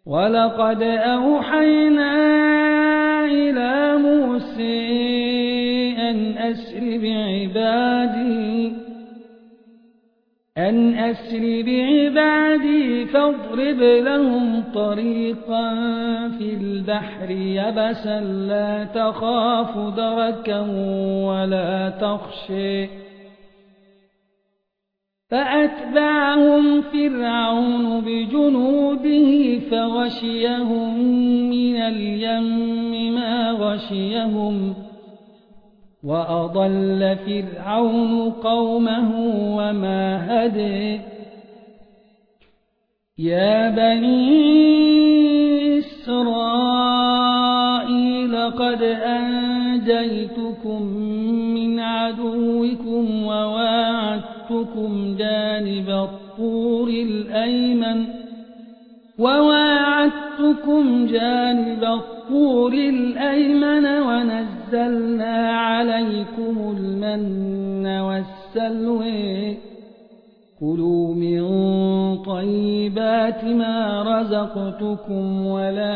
ولقد أوحينا إلى موسى أن أسر بعبادي فاضرب لهم طريقا في البحر يبسا لا تخاف دركا ولا تخشى فأتبعهم فرعون بجنوده فغشيهم من اليم ما غشيهم وأضل فرعون قومه وما هدى يا بني إسرائيل قد أنجيتكم من عدوكم وواعدتكم جانب الطور الأيمن ونزلنا عليكم المن والسلوى كلوا من طيبات ما رزقتكم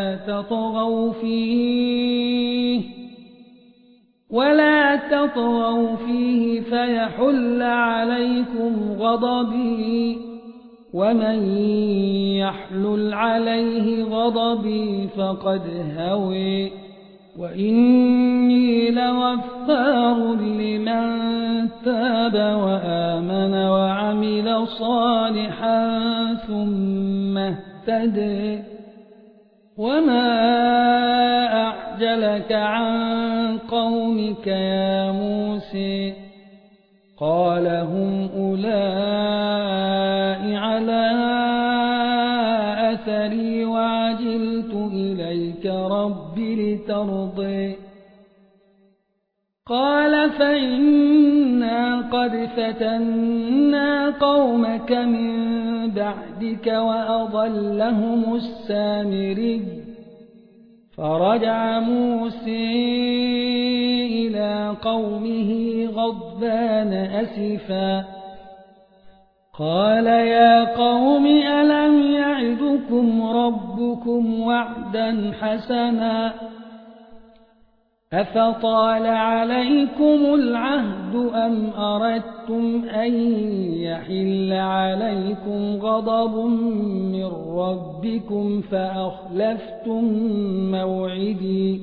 ولا تطغوا فيه فيحل عليكم غضبي ومن يحلل عليه غضبي فقد هوى وإني لغفار لمن تاب وآمن وعمل صالحا ثم اهتدى وما أعجلك عن قومك يا موسى قال هم أولئك على أثري وعجلت إليك رب لترضي قال فإنا قد فتنا قومك من بعدك وأضلهم السامري فرجع موسى إلى قومه غضبان أسفا قال يا قوم ألم يعدكم ربكم وعدا حسنا أفطال عليكم العهد أم أردتم أن يحل عليكم غضب من ربكم فأخلفتم موعدي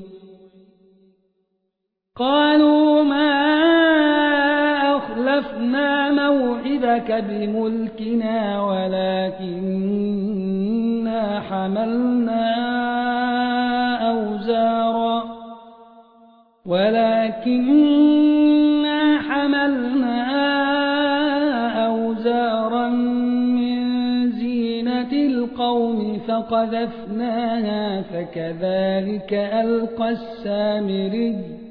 قالوا ما أخلفنا موعدك بملكنا ولكننا حملنا أوزارا من زينة القوم فقذفناها فكذلك ألقى السامري